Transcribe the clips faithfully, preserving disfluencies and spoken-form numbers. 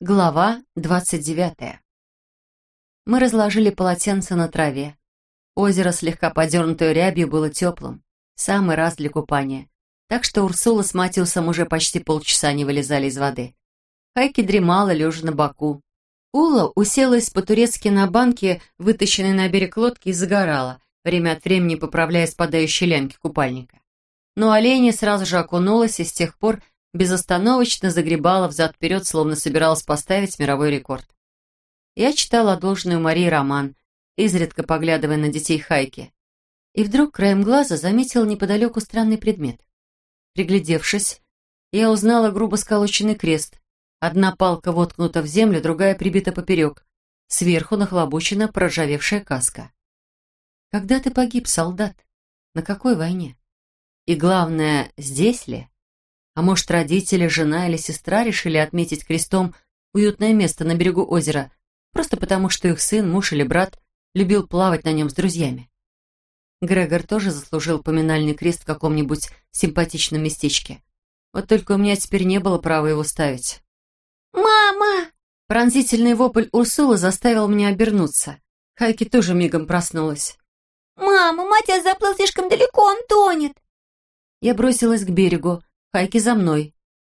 Глава двадцать девятая. Мы разложили полотенце на траве. Озеро, слегка подернутое рябью, было теплым. Самый раз для купания. Так что Урсула с Матиусом уже почти полчаса не вылезали из воды. Хайки дремала, лежа на боку. Ула уселась по-турецки на банке, вытащенной на берег лодки, и загорала, время от времени поправляя спадающие лямки купальника. Но оленя сразу же окунулась и с тех пор безостановочно загребала взад-вперед, словно собиралась поставить мировой рекорд. Я читала одолженную Марии роман, изредка поглядывая на детей Хайки, и вдруг краем глаза заметила неподалеку странный предмет. Приглядевшись, я узнала грубо сколоченный крест. Одна палка воткнута в землю, другая прибита поперек. Сверху нахлобучена проржавевшая каска. Когда ты погиб, солдат? На какой войне? И главное, здесь ли? А может, родители, жена или сестра решили отметить крестом уютное место на берегу озера, просто потому, что их сын, муж или брат любил плавать на нем с друзьями? Грегор тоже заслужил поминальный крест в каком-нибудь симпатичном местечке. Вот только у меня теперь не было права его ставить. «Мама!» Пронзительный вопль Урсулы заставил меня обернуться. Хайки тоже мигом проснулась. «Мама, Матиас заплыл слишком далеко, он тонет!» Я бросилась к берегу. Хайки за мной.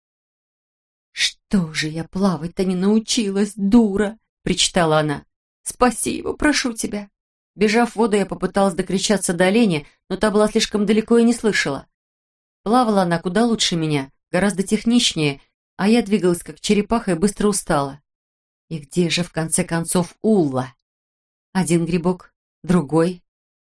«Что же я плавать-то не научилась, дура!» — причитала она. «Спаси его, прошу тебя!» Бежав в воду, я попыталась докричаться до оленя, но та была слишком далеко и не слышала. Плавала она куда лучше меня, гораздо техничнее, а я двигалась как черепаха и быстро устала. И где же, в конце концов, Улла? Один грибок, другой.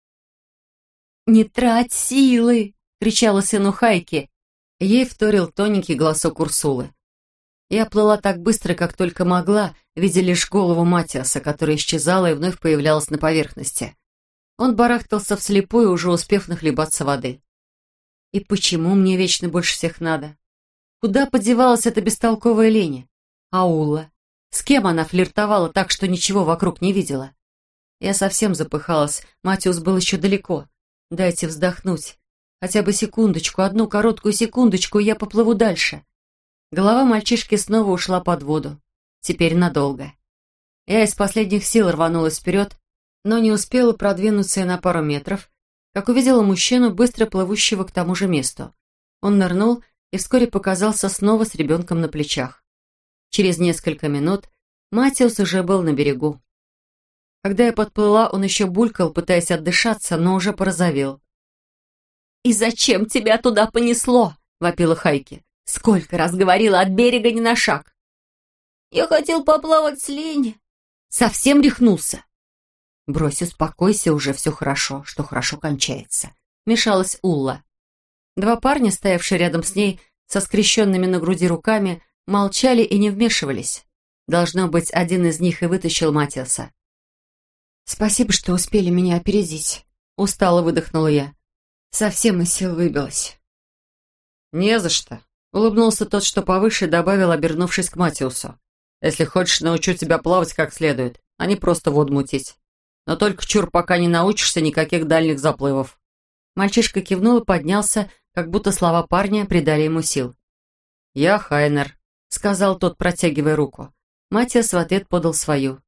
«Не трать силы!» — кричала сыну Хайки. Ей вторил тоненький голосок Урсулы. Я плыла так быстро, как только могла, видя лишь голову Матиаса, которая исчезала и вновь появлялась на поверхности. Он барахтался вслепую, уже успев нахлебаться воды. И почему мне вечно больше всех надо? Куда подевалась эта бестолковая Леня? Аула? С кем она флиртовала так, что ничего вокруг не видела? Я совсем запыхалась, Матиус был еще далеко. Дайте вздохнуть. Хотя бы секундочку, одну короткую секундочку, и я поплыву дальше. Голова мальчишки снова ушла под воду. Теперь надолго. Я из последних сил рванулась вперед, но не успела продвинуться и на пару метров, как увидела мужчину, быстро плывущего к тому же месту. Он нырнул и вскоре показался снова с ребенком на плечах. Через несколько минут Матиус уже был на берегу. Когда я подплыла, он еще булькал, пытаясь отдышаться, но уже порозовел. «И зачем тебя туда понесло?» — вопила Хайки. «Сколько раз говорила, от берега не на шаг!» «Я хотел поплавать с Леней». «Совсем рехнулся?» «Брось, успокойся, уже все хорошо, что хорошо кончается», — мешалась Улла. Два парня, стоявшие рядом с ней, со скрещенными на груди руками, молчали и не вмешивались. Должно быть, один из них и вытащил Матиаса. «Спасибо, что успели меня опередить», — устало выдохнула я. Совсем из сил выбилась. «Не за что», — улыбнулся тот, что повыше, и добавил, обернувшись к Матиусу. «Если хочешь, научу тебя плавать как следует, а не просто воду мутить. Но только, чур, пока не научишься, никаких дальних заплывов». Мальчишка кивнул и поднялся, как будто слова парня придали ему сил. «Я Хайнер», — сказал тот, протягивая руку. Матиас в ответ подал свою.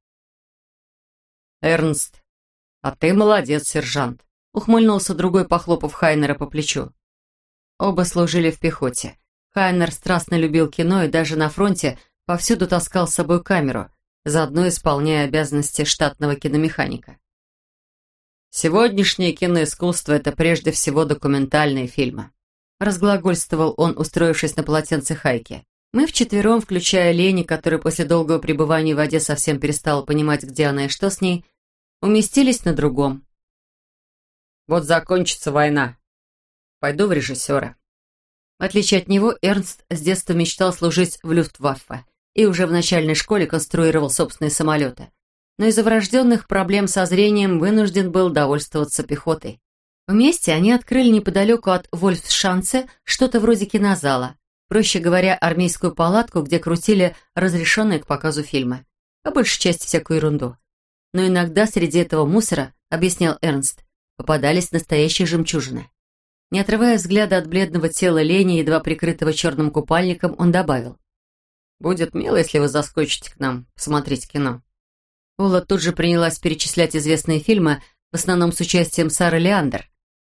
«Эрнст, а ты молодец, сержант», — ухмыльнулся другой, похлопав Хайнера по плечу. Оба служили в пехоте. Хайнер страстно любил кино и даже на фронте повсюду таскал с собой камеру, заодно исполняя обязанности штатного киномеханика. «Сегодняшнее киноискусство — это прежде всего документальные фильмы», — разглагольствовал он, устроившись на полотенце Хайки. Мы вчетвером, включая Лени, которая после долгого пребывания в воде совсем перестала понимать, где она и что с ней, уместились на другом. «Вот закончится война. Пойду в режиссера». В отличие от него, Эрнст с детства мечтал служить в Люфтваффе и уже в начальной школе конструировал собственные самолеты. Но из-за врожденных проблем со зрением вынужден был довольствоваться пехотой. Вместе они открыли неподалеку от Вольфшанце что-то вроде кинозала, проще говоря, армейскую палатку, где крутили разрешенные к показу фильмы, по большей части всякую ерунду. Но иногда среди этого мусора, объяснял Эрнст, попадались настоящие жемчужины. Не отрывая взгляда от бледного тела Лени, едва прикрытого черным купальником, он добавил. Будет мило, если вы заскочите к нам посмотреть кино». Ула тут же принялась перечислять известные фильмы, в основном с участием Сары Леандер.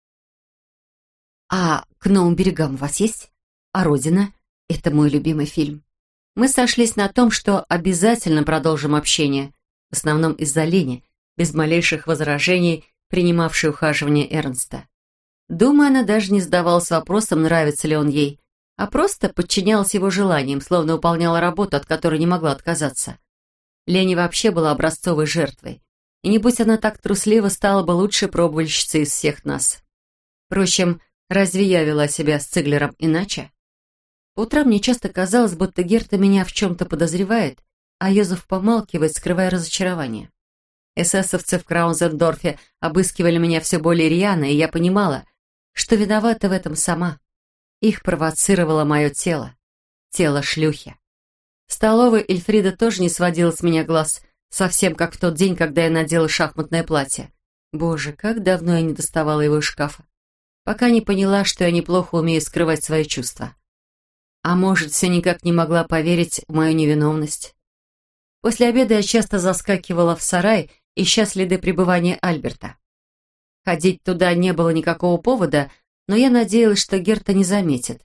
«А «К новым берегам» у вас есть? А «Родина»? Это мой любимый фильм». Мы сошлись на том, что обязательно продолжим общение, в основном из-за Лени, без малейших возражений, принимавшей ухаживание Эрнста. Думаю, она даже не задавалась вопросом, нравится ли он ей, а просто подчинялась его желаниям, словно выполняла работу, от которой не могла отказаться. Лени вообще была образцовой жертвой, и не будь она так труслива, стала бы лучшей пробовальщицей из всех нас. Впрочем, разве я вела себя с Циглером иначе? По утрам мне часто казалось, будто Герта меня в чем-то подозревает, а Йозеф помалкивает, скрывая разочарование. Эсэсовцы в Краунзендорфе обыскивали меня все более рьяно, и я понимала, что виновата в этом сама. Их провоцировало мое тело. Тело шлюхи. В столовой Эльфрида тоже не сводила с меня глаз, совсем как в тот день, когда я надела шахматное платье. Боже, как давно я не доставала его из шкафа. Пока не поняла, что я неплохо умею скрывать свои чувства. А может, все никак не могла поверить в мою невиновность. После обеда я часто заскакивала в сарай, ища следы пребывания Альберта. Ходить туда не было никакого повода, но я надеялась, что Герта не заметит.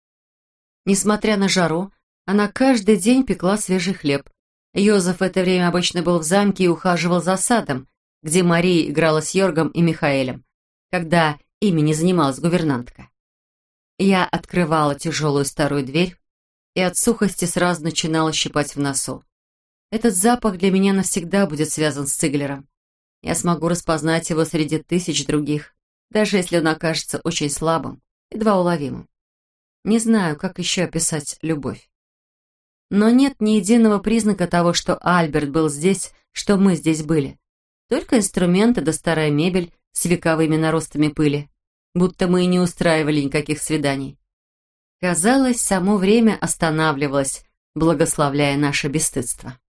Несмотря на жару, она каждый день пекла свежий хлеб. Йозеф в это время обычно был в замке и ухаживал за садом, где Мария играла с Йоргом и Михаэлем, когда ими не занималась гувернантка. Я открывала тяжелую старую дверь и от сухости сразу начинала щипать в носу. Этот запах для меня навсегда будет связан с Циглером. Я смогу распознать его среди тысяч других, даже если он окажется очень слабым, едва уловимым. Не знаю, как еще описать любовь. Но нет ни единого признака того, что Альберт был здесь, что мы здесь были. Только инструменты да старая мебель с вековыми наростами пыли, будто мы и не устраивали никаких свиданий. Казалось, само время останавливалось, благословляя наше бесстыдство.